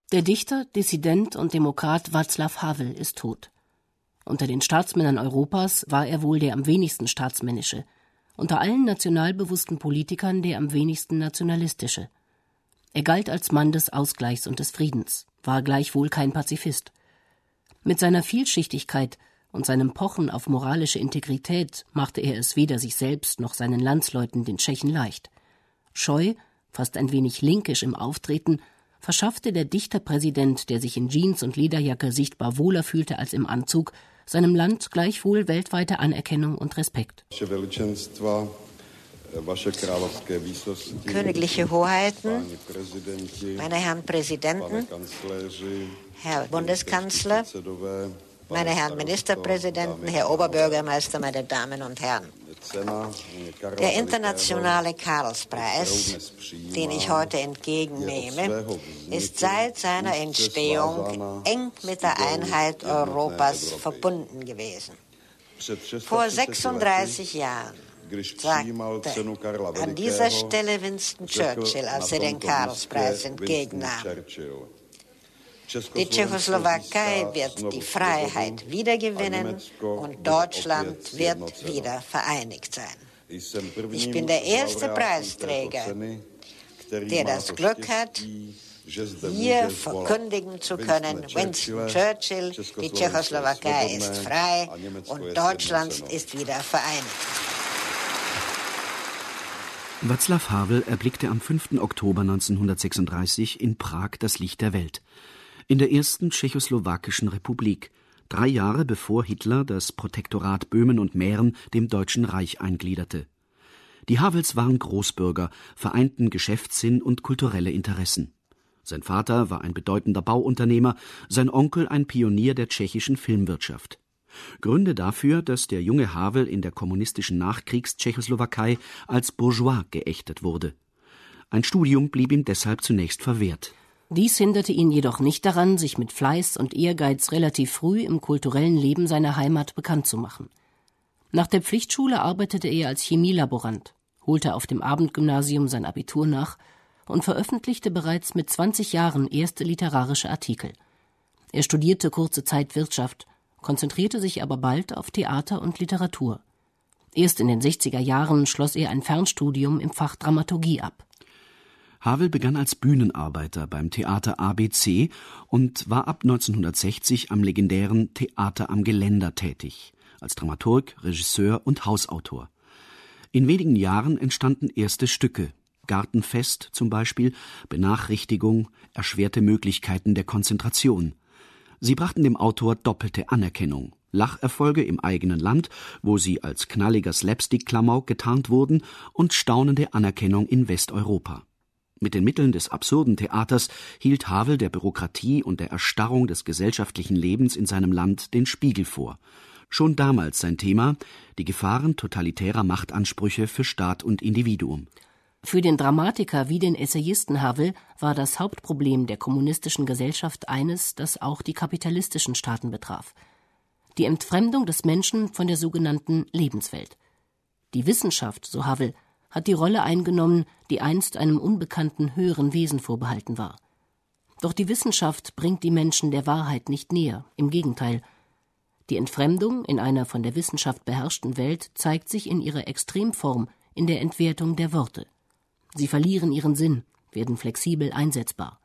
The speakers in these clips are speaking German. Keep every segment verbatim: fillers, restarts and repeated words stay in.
Der Dichter, Dissident und Demokrat Václav Havel ist tot. Unter den Staatsmännern Europas war er wohl der am wenigsten staatsmännische, unter allen nationalbewussten Politikern der am wenigsten nationalistische. Er galt als Mann des Ausgleichs und des Friedens, war gleichwohl kein Pazifist. Mit seiner Vielschichtigkeit und seinem Pochen auf moralische Integrität machte er es weder sich selbst noch seinen Landsleuten, den Tschechen, leicht. Scheu, fast ein wenig linkisch im Auftreten, verschaffte der Dichterpräsident, der sich in Jeans und Lederjacke sichtbar wohler fühlte als im Anzug, seinem Land gleichwohl weltweite Anerkennung und Respekt. Königliche Hoheiten, meine Herren Präsidenten, Herr Bundeskanzler, meine Herren Ministerpräsidenten, Herr Oberbürgermeister, meine Damen und Herren. Der internationale Karlspreis, den ich heute entgegennehme, ist seit seiner Entstehung eng mit der Einheit Europas verbunden gewesen. Vor sechsunddreißig Jahren sagte an dieser Stelle Winston Churchill, als er den Karlspreis entgegennahm: Die Tschechoslowakei wird die Freiheit wiedergewinnen und Deutschland wird wieder vereinigt sein. Ich bin der erste Preisträger, der das Glück hat, hier verkündigen zu können: Winston Churchill, die Tschechoslowakei ist frei und Deutschland ist wieder vereinigt. Václav Havel erblickte am fünften Oktober neunzehnhundertsechsunddreißig in Prag das Licht der Welt. In der ersten tschechoslowakischen Republik, drei Jahre bevor Hitler das Protektorat Böhmen und Mähren dem Deutschen Reich eingliederte. Die Havels waren Großbürger, vereinten Geschäftssinn und kulturelle Interessen. Sein Vater war ein bedeutender Bauunternehmer, sein Onkel ein Pionier der tschechischen Filmwirtschaft. Gründe dafür, dass der junge Havel in der kommunistischen Nachkriegs-Tschechoslowakei als Bourgeois geächtet wurde. Ein Studium blieb ihm deshalb zunächst verwehrt. Dies hinderte ihn jedoch nicht daran, sich mit Fleiß und Ehrgeiz relativ früh im kulturellen Leben seiner Heimat bekannt zu machen. Nach der Pflichtschule arbeitete er als Chemielaborant, holte auf dem Abendgymnasium sein Abitur nach und veröffentlichte bereits mit zwanzig Jahren erste literarische Artikel. Er studierte kurze Zeit Wirtschaft, konzentrierte sich aber bald auf Theater und Literatur. Erst in den sechziger Jahren schloss er ein Fernstudium im Fach Dramaturgie ab. Havel begann als Bühnenarbeiter beim Theater A B C und war ab neunzehnhundertsechzig am legendären Theater am Geländer tätig, als Dramaturg, Regisseur und Hausautor. In wenigen Jahren entstanden erste Stücke, Gartenfest zum Beispiel, Benachrichtigung, erschwerte Möglichkeiten der Konzentration. Sie brachten dem Autor doppelte Anerkennung, Lacherfolge im eigenen Land, wo sie als knalliger Slapstick-Klamauk getarnt wurden, und staunende Anerkennung in Westeuropa. Mit den Mitteln des absurden Theaters hielt Havel der Bürokratie und der Erstarrung des gesellschaftlichen Lebens in seinem Land den Spiegel vor. Schon damals sein Thema: die Gefahren totalitärer Machtansprüche für Staat und Individuum. Für den Dramatiker wie den Essayisten Havel war das Hauptproblem der kommunistischen Gesellschaft eines, das auch die kapitalistischen Staaten betraf: die Entfremdung des Menschen von der sogenannten Lebenswelt. Die Wissenschaft, so Havel, hat die Rolle eingenommen, die einst einem unbekannten höheren Wesen vorbehalten war. Doch die Wissenschaft bringt die Menschen der Wahrheit nicht näher, im Gegenteil. Die Entfremdung in einer von der Wissenschaft beherrschten Welt zeigt sich in ihrer Extremform in der Entwertung der Worte. Sie verlieren ihren Sinn, werden flexibel einsetzbar.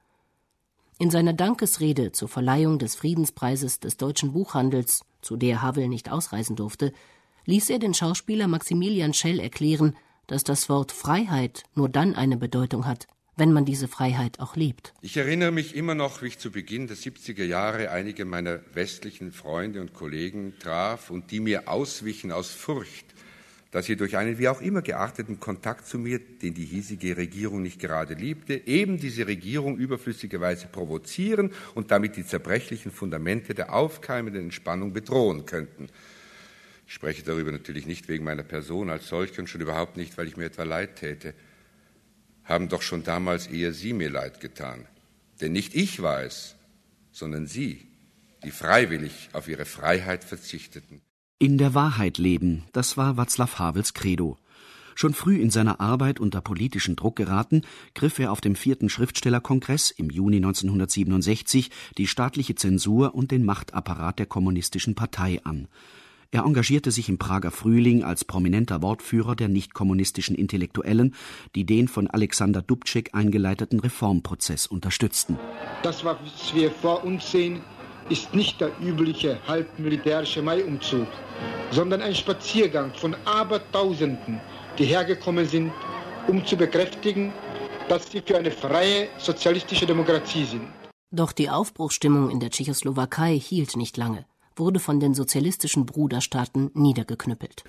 In seiner Dankesrede zur Verleihung des Friedenspreises des deutschen Buchhandels, zu der Havel nicht ausreisen durfte, ließ er den Schauspieler Maximilian Schell erklären, dass das Wort Freiheit nur dann eine Bedeutung hat, wenn man diese Freiheit auch lebt. Ich erinnere mich immer noch, wie ich zu Beginn der siebziger Jahre einige meiner westlichen Freunde und Kollegen traf und die mir auswichen aus Furcht, dass sie durch einen wie auch immer gearteten Kontakt zu mir, den die hiesige Regierung nicht gerade liebte, eben diese Regierung überflüssigerweise provozieren und damit die zerbrechlichen Fundamente der aufkeimenden Entspannung bedrohen könnten. Ich spreche darüber natürlich nicht wegen meiner Person als solche und schon überhaupt nicht, weil ich mir etwa leid täte. Haben doch schon damals eher Sie mir leid getan. Denn nicht ich war es, sondern Sie, die freiwillig auf ihre Freiheit verzichteten. In der Wahrheit leben, das war Václav Havels Credo. Schon früh in seiner Arbeit unter politischen Druck geraten, griff er auf dem vierten Schriftstellerkongress im Juni neunzehnhundertsiebenundsechzig die staatliche Zensur und den Machtapparat der Kommunistischen Partei an. Er engagierte sich im Prager Frühling als prominenter Wortführer der nicht-kommunistischen Intellektuellen, die den von Alexander Dubček eingeleiteten Reformprozess unterstützten. Das, was wir vor uns sehen, ist nicht der übliche halbmilitärische Maiumzug, sondern ein Spaziergang von Abertausenden, die hergekommen sind, um zu bekräftigen, dass sie für eine freie sozialistische Demokratie sind. Doch die Aufbruchsstimmung in der Tschechoslowakei hielt nicht lange, wurde von den sozialistischen Bruderstaaten niedergeknüppelt.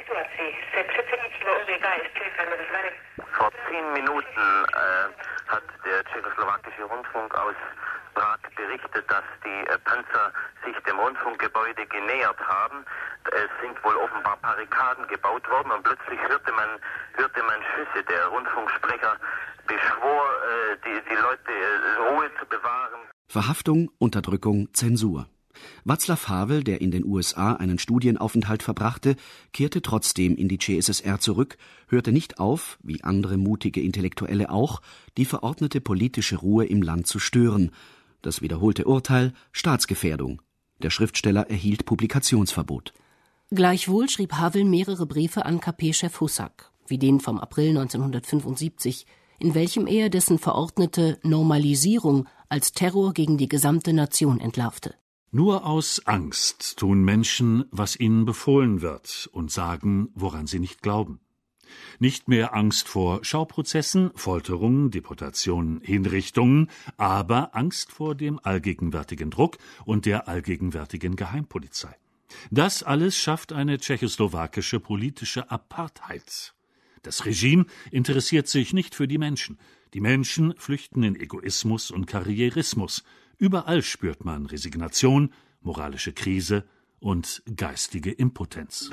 Vor zehn Minuten äh, hat der tschechoslowakische Rundfunk aus Prag berichtet, dass die äh, Panzer sich dem Rundfunkgebäude genähert haben. Es sind wohl offenbar Barrikaden gebaut worden und plötzlich hörte man, hörte man Schüsse. Der Rundfunksprecher beschwor, äh, die, die Leute äh, Ruhe zu bewahren. Verhaftung, Unterdrückung, Zensur. Václav Havel, der in den U S A einen Studienaufenthalt verbrachte, kehrte trotzdem in die C S S R zurück, hörte nicht auf, wie andere mutige Intellektuelle auch, die verordnete politische Ruhe im Land zu stören. Das wiederholte Urteil: Staatsgefährdung. Der Schriftsteller erhielt Publikationsverbot. Gleichwohl schrieb Havel mehrere Briefe an K P-Chef Husak, wie den vom April neunzehnhundertfünfundsiebzig, in welchem er dessen verordnete Normalisierung als Terror gegen die gesamte Nation entlarvte. Nur aus Angst tun Menschen, was ihnen befohlen wird, und sagen, woran sie nicht glauben. Nicht mehr Angst vor Schauprozessen, Folterungen, Deportationen, Hinrichtungen, aber Angst vor dem allgegenwärtigen Druck und der allgegenwärtigen Geheimpolizei. Das alles schafft eine tschechoslowakische politische Apartheid. Das Regime interessiert sich nicht für die Menschen. Die Menschen flüchten in Egoismus und Karrierismus. Überall spürt man Resignation, moralische Krise und geistige Impotenz.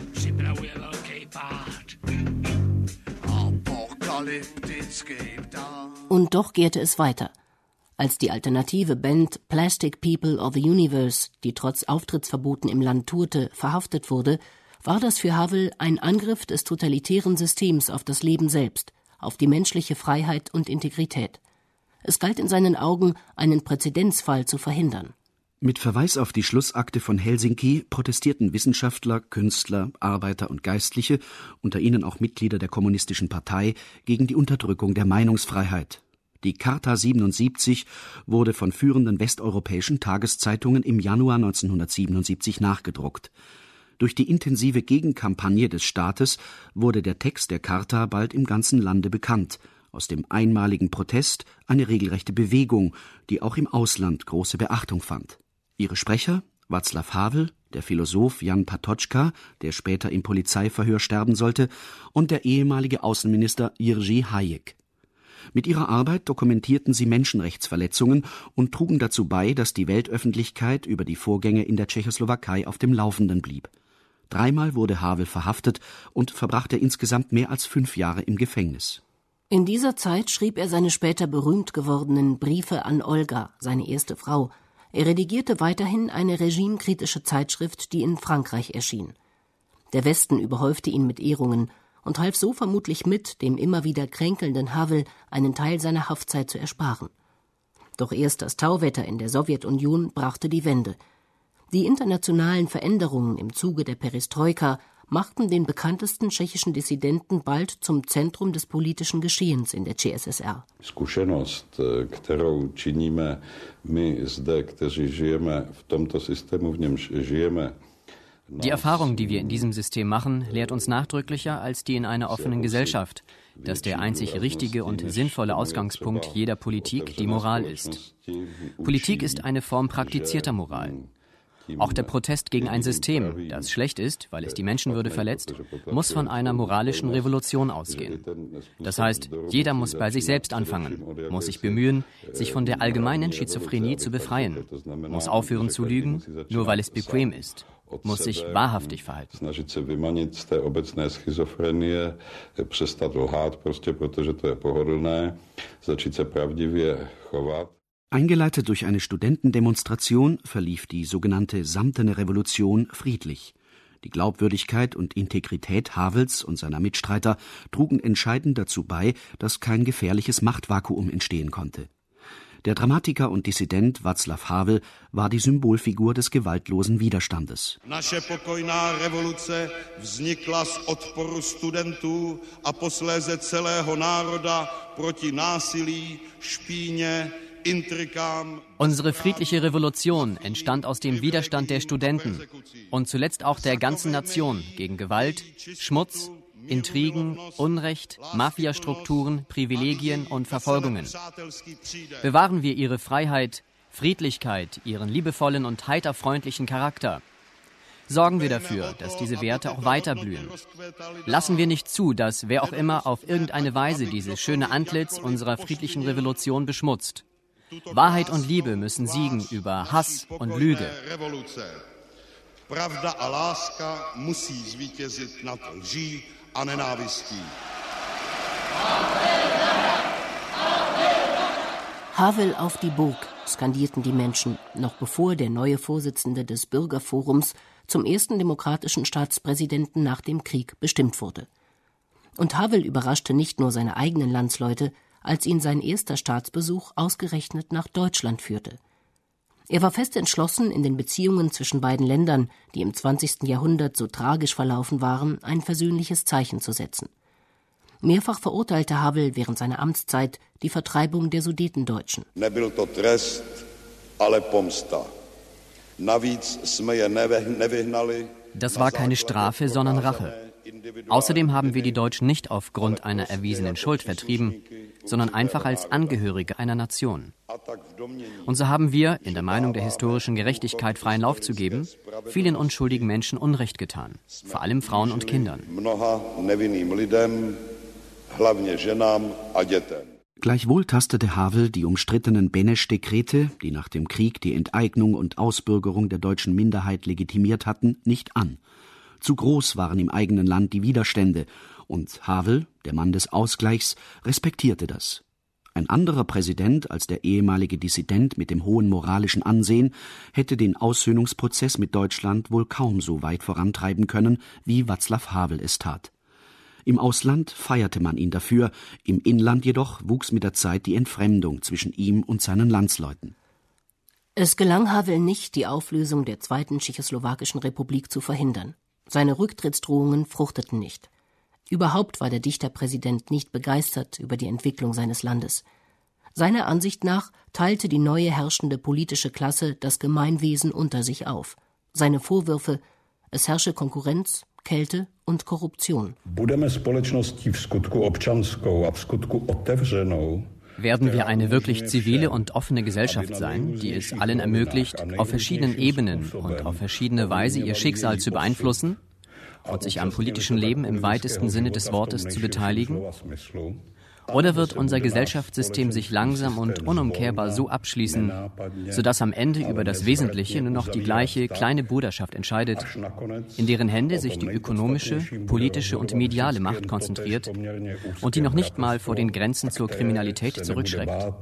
Und doch gärte es weiter. Als die alternative Band Plastic People of the Universe, die trotz Auftrittsverboten im Land tourte, verhaftet wurde, war das für Havel ein Angriff des totalitären Systems auf das Leben selbst, auf die menschliche Freiheit und Integrität. Es galt in seinen Augen, einen Präzedenzfall zu verhindern. Mit Verweis auf die Schlussakte von Helsinki protestierten Wissenschaftler, Künstler, Arbeiter und Geistliche, unter ihnen auch Mitglieder der Kommunistischen Partei, gegen die Unterdrückung der Meinungsfreiheit. Die Charta siebenundsiebzig wurde von führenden westeuropäischen Tageszeitungen im Januar neunzehnhundertsiebenundsiebzig nachgedruckt. Durch die intensive Gegenkampagne des Staates wurde der Text der Charta bald im ganzen Lande bekannt. Aus dem einmaligen Protest eine regelrechte Bewegung, die auch im Ausland große Beachtung fand. Ihre Sprecher, Václav Havel, der Philosoph Jan Patočka, der später im Polizeiverhör sterben sollte, und der ehemalige Außenminister Jerzy Hayek. Mit ihrer Arbeit dokumentierten sie Menschenrechtsverletzungen und trugen dazu bei, dass die Weltöffentlichkeit über die Vorgänge in der Tschechoslowakei auf dem Laufenden blieb. Dreimal wurde Havel verhaftet und verbrachte insgesamt mehr als fünf Jahre im Gefängnis. In dieser Zeit schrieb er seine später berühmt gewordenen Briefe an Olga, seine erste Frau. Er redigierte weiterhin eine regimekritische Zeitschrift, die in Frankreich erschien. Der Westen überhäufte ihn mit Ehrungen und half so vermutlich mit, dem immer wieder kränkelnden Havel einen Teil seiner Haftzeit zu ersparen. Doch erst das Tauwetter in der Sowjetunion brachte die Wende. Die internationalen Veränderungen im Zuge der Perestroika machten den bekanntesten tschechischen Dissidenten bald zum Zentrum des politischen Geschehens in der C S S R. Zkušenost, kterou činíme my zde, kteří žijeme v tomto systému, v němž žijeme. Die Erfahrung, die wir in diesem System machen, lehrt uns nachdrücklicher als die in einer offenen Gesellschaft, dass der einzig richtige und sinnvolle Ausgangspunkt jeder Politik die Moral ist. Politik ist eine Form praktizierter Moral. Auch der Protest gegen ein System, das schlecht ist, weil es die Menschenwürde verletzt, muss von einer moralischen Revolution ausgehen. Das heißt, jeder muss bei sich selbst anfangen, muss sich bemühen, sich von der allgemeinen Schizophrenie zu befreien, muss aufhören zu lügen, nur weil es bequem ist, muss sich wahrhaftig verhalten. Snažit se vymanit z té obecné schizofrenie, přestat lhát, prostě protože to je pohodlné, začít se pravdivě chovat. Eingeleitet durch eine Studentendemonstration verlief die sogenannte Samtene Revolution friedlich. Die Glaubwürdigkeit und Integrität Havels und seiner Mitstreiter trugen entscheidend dazu bei, dass kein gefährliches Machtvakuum entstehen konnte. Der Dramatiker und Dissident Václav Havel war die Symbolfigur des gewaltlosen Widerstandes. Naše pokojná revoluce vznikla z odporu studentů a posléze celého národa proti násilí, špíně, intrikám. Unsere friedliche Revolution entstand aus dem Widerstand der Studenten und zuletzt auch der ganzen Nation gegen Gewalt, Schmutz, Intrigen, Unrecht, Mafiastrukturen, Privilegien und Verfolgungen. Bewahren wir ihre Freiheit, Friedlichkeit, ihren liebevollen und heiter freundlichen Charakter. Sorgen wir dafür, dass diese Werte auch weiterblühen. Lassen wir nicht zu, dass wer auch immer auf irgendeine Weise dieses schöne Antlitz unserer friedlichen Revolution beschmutzt. Wahrheit und Liebe müssen siegen über Hass und Lüge. Pravda a láska musí zvítězit nad lží a nenávistí. Havel auf die Burg, skandierten die Menschen, noch bevor der neue Vorsitzende des Bürgerforums zum ersten demokratischen Staatspräsidenten nach dem Krieg bestimmt wurde. Und Havel überraschte nicht nur seine eigenen Landsleute, als ihn sein erster Staatsbesuch ausgerechnet nach Deutschland führte. Er war fest entschlossen, in den Beziehungen zwischen beiden Ländern, die im zwanzigsten Jahrhundert so tragisch verlaufen waren, ein versöhnliches Zeichen zu setzen. Mehrfach verurteilte Havel während seiner Amtszeit die Vertreibung der Sudetendeutschen. Nebyl to trest, ale pomsta. Navíc jsme je nevyhnali. Das war keine Strafe, sondern Rache. Außerdem haben wir die Deutschen nicht aufgrund einer erwiesenen Schuld vertrieben, sondern einfach als Angehörige einer Nation. Und so haben wir, in der Meinung der historischen Gerechtigkeit freien Lauf zu geben, vielen unschuldigen Menschen Unrecht getan, vor allem Frauen und Kindern. Gleichwohl tastete Havel die umstrittenen Benesch-Dekrete, die nach dem Krieg die Enteignung und Ausbürgerung der deutschen Minderheit legitimiert hatten, nicht an. Zu groß waren im eigenen Land die Widerstände, und Havel, der Mann des Ausgleichs, respektierte das. Ein anderer Präsident als der ehemalige Dissident mit dem hohen moralischen Ansehen hätte den Aussöhnungsprozess mit Deutschland wohl kaum so weit vorantreiben können, wie Václav Havel es tat. Im Ausland feierte man ihn dafür, im Inland jedoch wuchs mit der Zeit die Entfremdung zwischen ihm und seinen Landsleuten. Es gelang Havel nicht, die Auflösung der Zweiten Tschechoslowakischen Republik zu verhindern. Seine Rücktrittsdrohungen fruchteten nicht. Überhaupt war der Dichterpräsident nicht begeistert über die Entwicklung seines Landes. Seiner Ansicht nach teilte die neue herrschende politische Klasse das Gemeinwesen unter sich auf. Seine Vorwürfe: es herrsche Konkurrenz, Kälte und Korruption. Werden wir eine wirklich zivile und offene Gesellschaft sein, die es allen ermöglicht, auf verschiedenen Ebenen und auf verschiedene Weise ihr Schicksal zu beeinflussen und sich am politischen Leben im weitesten Sinne des Wortes zu beteiligen? Oder wird unser Gesellschaftssystem sich langsam und unumkehrbar so abschließen, sodass am Ende über das Wesentliche nur noch die gleiche kleine Bruderschaft entscheidet, in deren Hände sich die ökonomische, politische und mediale Macht konzentriert und die noch nicht mal vor den Grenzen zur Kriminalität zurückschreckt?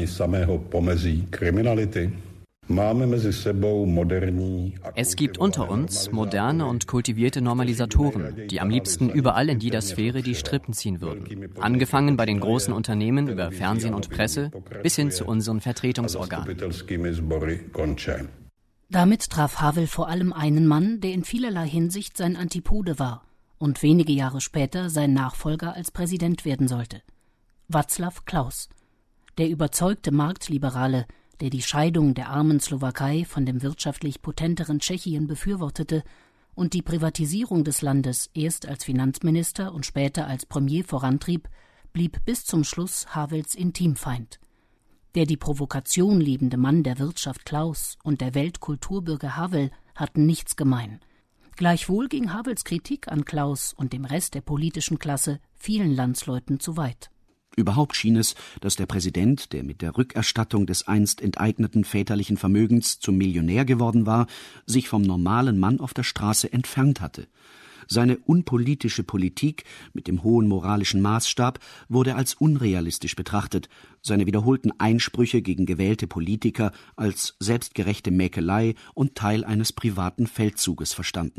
Es gibt unter uns moderne und kultivierte Normalisatoren, die am liebsten überall in jeder Sphäre die Strippen ziehen würden. Angefangen bei den großen Unternehmen über Fernsehen und Presse bis hin zu unseren Vertretungsorganen. Damit traf Havel vor allem einen Mann, der in vielerlei Hinsicht sein Antipode war und wenige Jahre später sein Nachfolger als Präsident werden sollte. Václav Klaus, der überzeugte Marktliberale, der die Scheidung der armen Slowakei von dem wirtschaftlich potenteren Tschechien befürwortete und die Privatisierung des Landes erst als Finanzminister und später als Premier vorantrieb, blieb bis zum Schluss Havels Intimfeind. Der die Provokation liebende Mann der Wirtschaft Klaus und der Weltkulturbürger Havel hatten nichts gemein. Gleichwohl ging Havels Kritik an Klaus und dem Rest der politischen Klasse vielen Landsleuten zu weit. Überhaupt schien es, dass der Präsident, der mit der Rückerstattung des einst enteigneten väterlichen Vermögens zum Millionär geworden war, sich vom normalen Mann auf der Straße entfernt hatte. Seine unpolitische Politik mit dem hohen moralischen Maßstab wurde als unrealistisch betrachtet, seine wiederholten Einsprüche gegen gewählte Politiker als selbstgerechte Mäkelei und Teil eines privaten Feldzuges verstanden.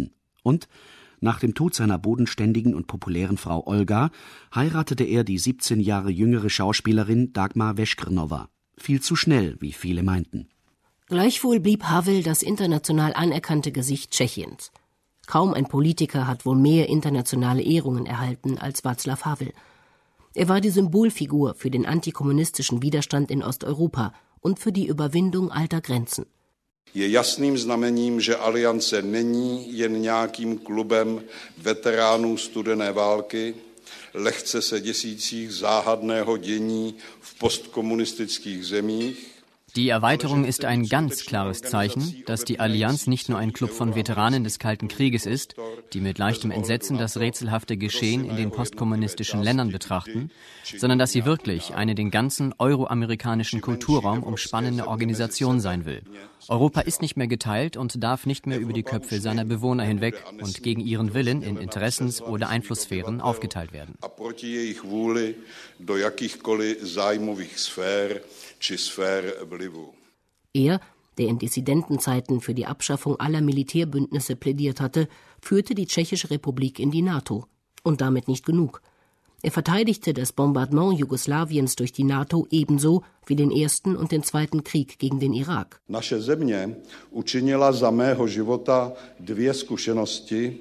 Und nach dem Tod seiner bodenständigen und populären Frau Olga heiratete er die siebzehn Jahre jüngere Schauspielerin Dagmar Veškrnova. Viel zu schnell, wie viele meinten. Gleichwohl blieb Havel das international anerkannte Gesicht Tschechiens. Kaum ein Politiker hat wohl mehr internationale Ehrungen erhalten als Václav Havel. Er war die Symbolfigur für den antikommunistischen Widerstand in Osteuropa und für die Überwindung alter Grenzen. Je jasným znamením, že Aliance není jen nějakým klubem veteránů studené války, lehce se děsících záhadného dění v postkomunistických zemích. Die Erweiterung ist ein ganz klares Zeichen, dass die Allianz nicht nur ein Club von Veteranen des Kalten Krieges ist, die mit leichtem Entsetzen das rätselhafte Geschehen in den postkommunistischen Ländern betrachten, sondern dass sie wirklich eine den ganzen euroamerikanischen Kulturraum umspannende Organisation sein will. Europa ist nicht mehr geteilt und darf nicht mehr über die Köpfe seiner Bewohner hinweg und gegen ihren Willen in Interessens- oder Einflusssphären aufgeteilt werden. Er, der in Dissidentenzeiten für die Abschaffung aller Militärbündnisse plädiert hatte, führte die Tschechische Republik in die NATO. Und damit nicht genug. Er verteidigte das Bombardement Jugoslawiens durch die NATO ebenso wie den ersten und den zweiten Krieg gegen den Irak. Naše země učinila za mého života dvě zkušenosti.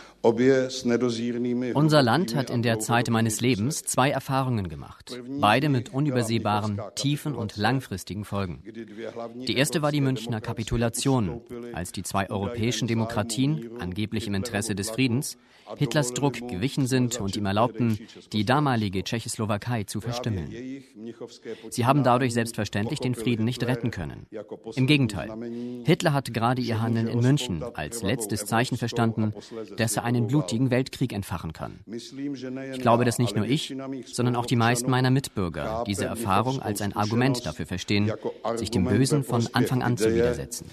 Unser Land hat in der Zeit meines Lebens zwei Erfahrungen gemacht, beide mit unübersehbaren, tiefen und langfristigen Folgen. Die erste war die Münchner Kapitulation, als die zwei europäischen Demokratien, angeblich im Interesse des Friedens, Hitlers Druck gewichen sind und ihm erlaubten, die damalige Tschechoslowakei zu verstümmeln. Sie haben dadurch selbstverständlich den Frieden nicht retten können. Im Gegenteil, Hitler hat gerade ihr Handeln in München als letztes Zeichen verstanden, dass er einen blutigen Weltkrieg entfachen kann. Ich glaube, dass nicht nur ich, sondern auch die meisten meiner Mitbürger diese Erfahrung als ein Argument dafür verstehen, sich dem Bösen von Anfang an zu widersetzen.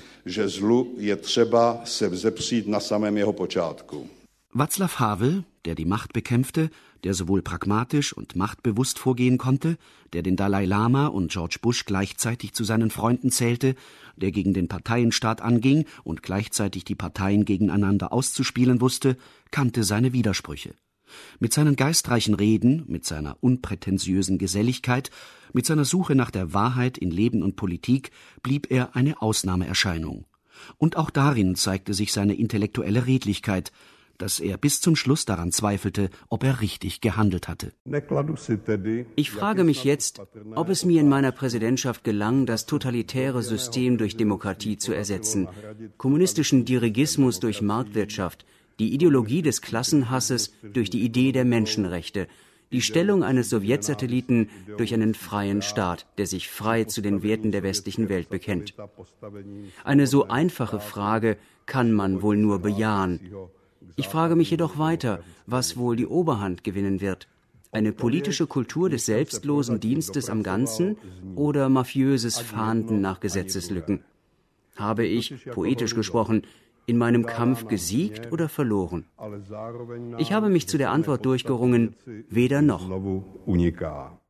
Václav Havel, der die Macht bekämpfte, der sowohl pragmatisch und machtbewusst vorgehen konnte, der den Dalai Lama und George Bush gleichzeitig zu seinen Freunden zählte, der gegen den Parteienstaat anging und gleichzeitig die Parteien gegeneinander auszuspielen wusste, kannte seine Widersprüche. Mit seinen geistreichen Reden, mit seiner unprätentiösen Geselligkeit, mit seiner Suche nach der Wahrheit in Leben und Politik blieb er eine Ausnahmeerscheinung. Und auch darin zeigte sich seine intellektuelle Redlichkeit, dass er bis zum Schluss daran zweifelte, ob er richtig gehandelt hatte. Ich frage mich jetzt, ob es mir in meiner Präsidentschaft gelang, das totalitäre System durch Demokratie zu ersetzen, kommunistischen Dirigismus durch Marktwirtschaft, die Ideologie des Klassenhasses durch die Idee der Menschenrechte, die Stellung eines Sowjetsatelliten durch einen freien Staat, der sich frei zu den Werten der westlichen Welt bekennt. Eine so einfache Frage kann man wohl nur bejahen. Ich frage mich jedoch weiter, was wohl die Oberhand gewinnen wird. Eine politische Kultur des selbstlosen Dienstes am Ganzen oder mafiöses Fahnden nach Gesetzeslücken? Habe ich, poetisch gesprochen, in meinem Kampf gesiegt oder verloren? Ich habe mich zu der Antwort durchgerungen, weder noch.